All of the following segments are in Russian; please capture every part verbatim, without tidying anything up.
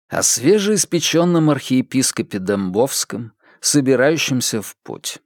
О свежеиспеченном архиепископе Дембовском, собирающемся в путь.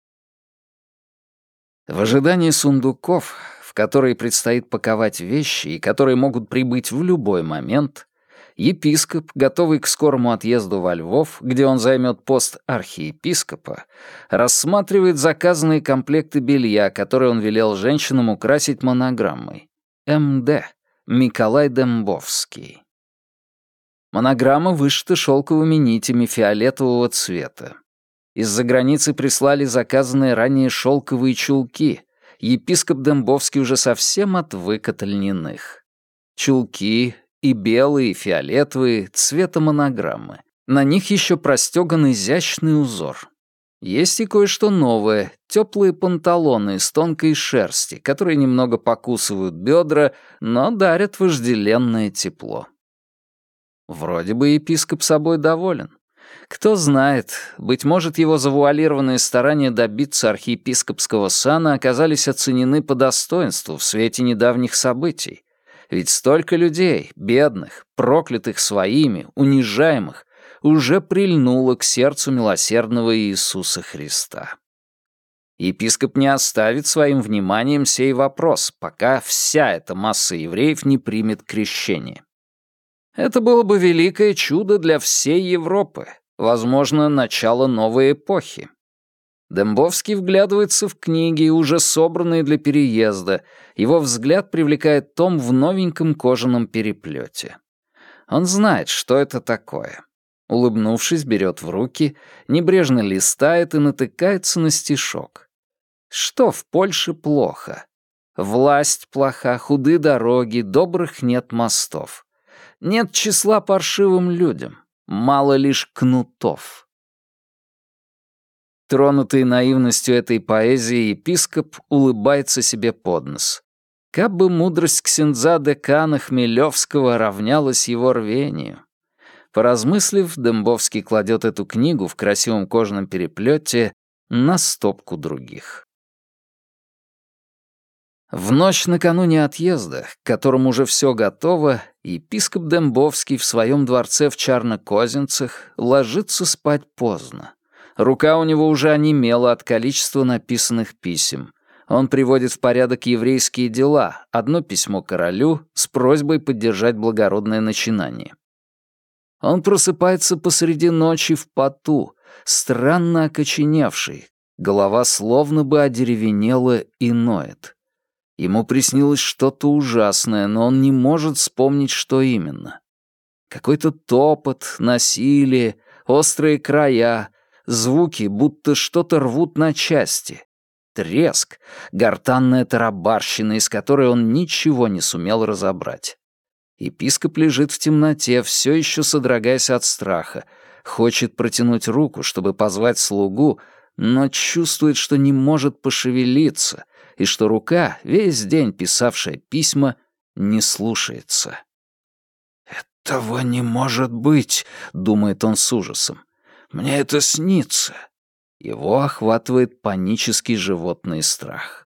В ожидании сундуков, в которые предстоит паковать вещи и которые могут прибыть в любой момент, епископ, готовый к скорому отъезду во Львов, где он займет пост архиепископа, рассматривает заказанные комплекты белья, которые он велел женщинам украсить монограммой. эм дэ. Миколай Дембовский. Монограмма вышита шелковыми нитями фиолетового цвета. Из-за границы прислали заказанные ранее шелковые чулки. Епископ Дембовский уже совсем отвык от льняных. Чулки и белые, и фиолетовые, цвета монограммы. На них еще простеган изящный узор. Есть и кое-что новое, теплые панталоны из тонкой шерсти, которые немного покусывают бедра, но дарят вожделенное тепло. Вроде бы епископ собой доволен. Кто знает, быть может, его завуалированные старания добиться архиепископского сана оказались оценены по достоинству в свете недавних событий. Ведь столько людей, бедных, проклятых своими, унижаемых, уже прильнуло к сердцу милосердного Иисуса Христа. Епископ не оставит своим вниманием сей вопрос, пока вся эта масса евреев не примет крещение. Это было бы великое чудо для всей Европы, возможно, начало новой эпохи. Дембовский вглядывается в книги, уже собранные для переезда. Его взгляд привлекает том в новеньком кожаном переплете. Он знает, что это такое. Улыбнувшись, берет в руки, небрежно листает и натыкается на стишок. Что в Польше плохо? Власть плоха, худы дороги, добрых нет мостов. Нет числа паршивым людям, мало лишь кнутов. Тронутый наивностью этой поэзии, епископ улыбается себе под нос. Как бы мудрость ксендза декана Хмелевского равнялась его рвению. Поразмыслив, Дембовский кладет эту книгу в красивом кожаном переплете на стопку других. В ночь накануне отъезда, к которому уже все готово, епископ Дембовский в своем дворце в Чарно-Козинцах ложится спать поздно. Рука у него уже онемела от количества написанных писем. Он приводит в порядок еврейские дела, одно письмо королю с просьбой поддержать благородное начинание. Он просыпается посреди ночи в поту, странно окоченевший, голова словно бы одеревенела и ноет. Ему приснилось что-то ужасное, но он не может вспомнить, что именно. Какой-то топот, насилие, острые края, звуки, будто что-то рвут на части. Треск, гортанная тарабарщина, из которой он ничего не сумел разобрать. Епископ лежит в темноте, все еще содрогаясь от страха, хочет протянуть руку, чтобы позвать слугу, но чувствует, что не может пошевелиться, и что рука, весь день писавшая письма, не слушается. «Этого не может быть», — думает он с ужасом. «Мне это снится». Его охватывает панический животный страх.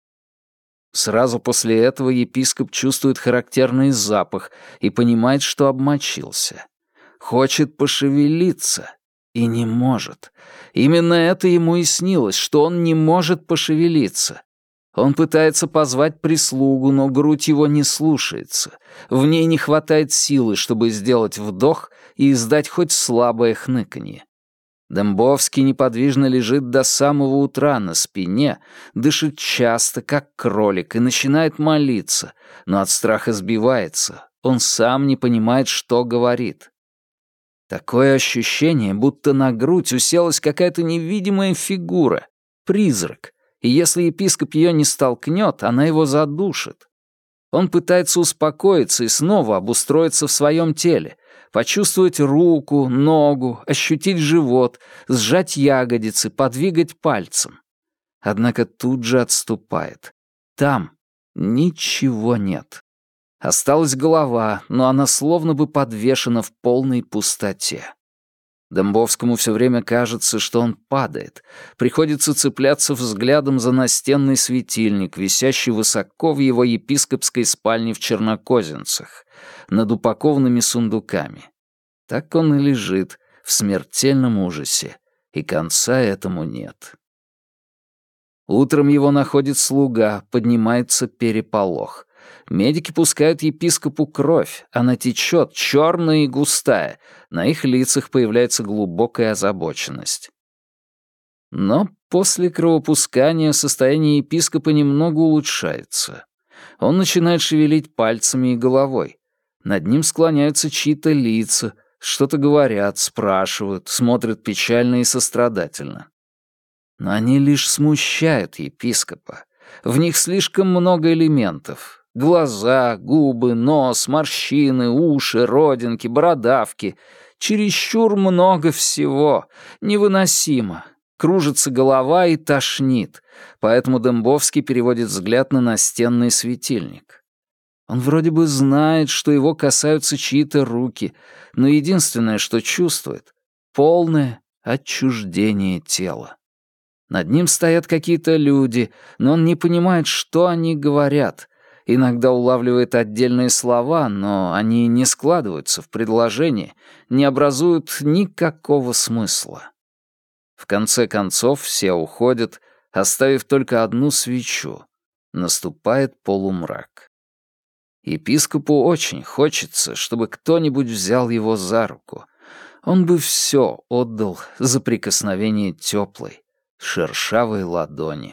Сразу после этого епископ чувствует характерный запах и понимает, что обмочился. Хочет пошевелиться и не может. Именно это ему и снилось, что он не может пошевелиться. Он пытается позвать прислугу, но грудь его не слушается. В ней не хватает силы, чтобы сделать вдох и издать хоть слабое хныканье. Дембовский неподвижно лежит до самого утра на спине, дышит часто, как кролик, и начинает молиться, но от страха сбивается. Он сам не понимает, что говорит. Такое ощущение, будто на грудь уселась какая-то невидимая фигура, призрак, и если епископ ее не столкнет, она его задушит. Он пытается успокоиться и снова обустроиться в своем теле, почувствовать руку, ногу, ощутить живот, сжать ягодицы, подвигать пальцем. Однако тут же отступает. Там ничего нет. Осталась голова, но она словно бы подвешена в полной пустоте. Дембовскому все время кажется, что он падает. Приходится цепляться взглядом за настенный светильник, висящий высоко в его епископской спальне в Чернокозинцах, над упакованными сундуками. Так он и лежит в смертельном ужасе, и конца этому нет. Утром его находит слуга, поднимается переполох. Медики пускают епископу кровь, она течет, черная и густая, на их лицах появляется глубокая озабоченность. Но после кровопускания состояние епископа немного улучшается. Он начинает шевелить пальцами и головой. Над ним склоняются чьи-то лица, что-то говорят, спрашивают, смотрят печально и сострадательно. Но они лишь смущают епископа. В них слишком много элементов. Глаза, губы, нос, морщины, уши, родинки, бородавки. Чересчур много всего. Невыносимо. Кружится голова и тошнит. Поэтому Дембовский переводит взгляд на настенный светильник. Он вроде бы знает, что его касаются чьи-то руки, но единственное, что чувствует — полное отчуждение тела. Над ним стоят какие-то люди, но он не понимает, что они говорят. Иногда улавливает отдельные слова, но они не складываются в предложение, не образуют никакого смысла. В конце концов все уходят, оставив только одну свечу. Наступает полумрак. Епископу очень хочется, чтобы кто-нибудь взял его за руку. Он бы все отдал за прикосновение теплой, шершавой ладони.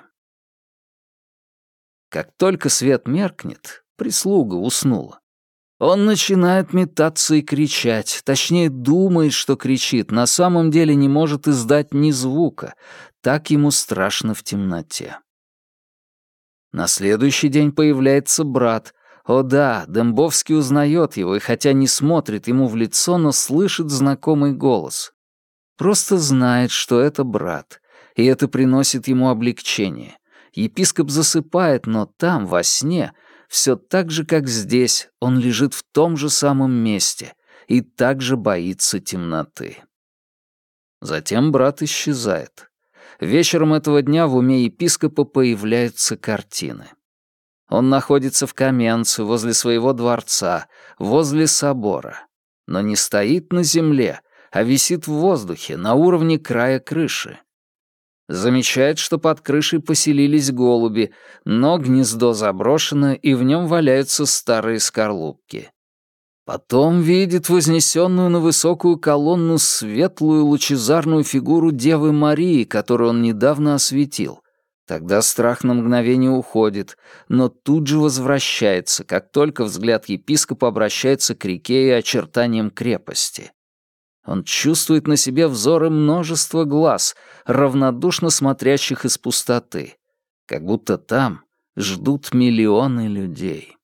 Как только свет меркнет, прислуга уснула. Он начинает метаться и кричать, точнее думает, что кричит, на самом деле не может издать ни звука, так ему страшно в темноте. На следующий день появляется брат. О да, Дембовский узнает его, и хотя не смотрит ему в лицо, но слышит знакомый голос. Просто знает, что это брат, и это приносит ему облегчение. Епископ засыпает, но там, во сне, все так же, как здесь, он лежит в том же самом месте и также боится темноты. Затем брат исчезает. Вечером этого дня в уме епископа появляются картины. Он находится в Каменце, возле своего дворца, возле собора, но не стоит на земле, а висит в воздухе, на уровне края крыши. Замечает, что под крышей поселились голуби, но гнездо заброшено, и в нем валяются старые скорлупки. Потом видит вознесенную на высокую колонну светлую лучезарную фигуру Девы Марии, которую он недавно осветил. Тогда страх на мгновение уходит, но тут же возвращается, как только взгляд епископа обращается к реке и очертаниям крепости. Он чувствует на себе взоры множества глаз, равнодушно смотрящих из пустоты, как будто там ждут миллионы людей.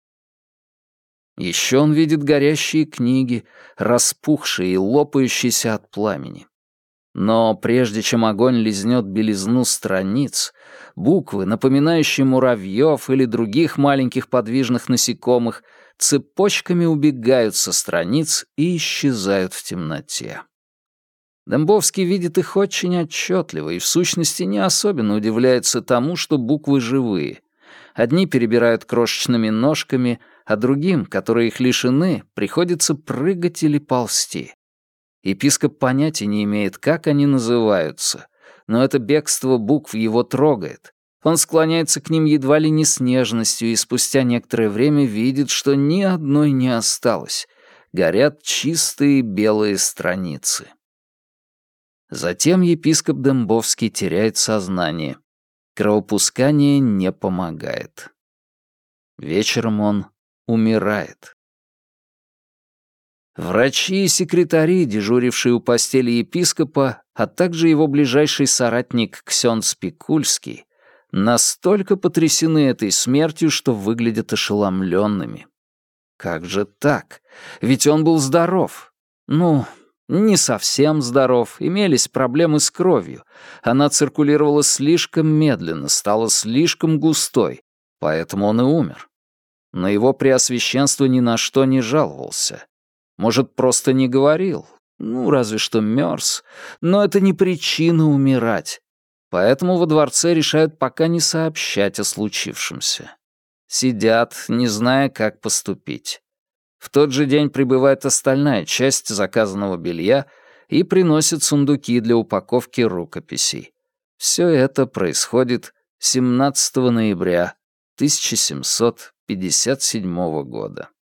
Еще он видит горящие книги, распухшие и лопающиеся от пламени. Но прежде чем огонь лизнет белизну страниц, буквы, напоминающие муравьев или других маленьких подвижных насекомых, цепочками убегают со страниц и исчезают в темноте. Дембовский видит их очень отчетливо и в сущности не особенно удивляется тому, что буквы живые. Одни перебирают крошечными ножками, а другим, которые их лишены, приходится прыгать или ползти. Епископ понятия не имеет, как они называются, но это бегство букв его трогает. Он склоняется к ним едва ли не с нежностью и спустя некоторое время видит, что ни одной не осталось. Горят чистые белые страницы. Затем епископ Дембовский теряет сознание. Кровопускание не помогает. Вечером он умирает. Врачи и секретари, дежурившие у постели епископа, а также его ближайший соратник Ксёндз Пикульский, настолько потрясены этой смертью, что выглядят ошеломленными. Как же так? Ведь он был здоров. Ну, не совсем здоров, имелись проблемы с кровью. Она циркулировала слишком медленно, стала слишком густой, поэтому он и умер. Но его преосвященство ни на что не жаловался. Может, просто не говорил, ну, разве что мерз, но это не причина умирать. Поэтому во дворце решают пока не сообщать о случившемся. Сидят, не зная, как поступить. В тот же день прибывает остальная часть заказанного белья и приносит сундуки для упаковки рукописей. Все это происходит семнадцатого ноября тысяча семьсот пятьдесят седьмого года.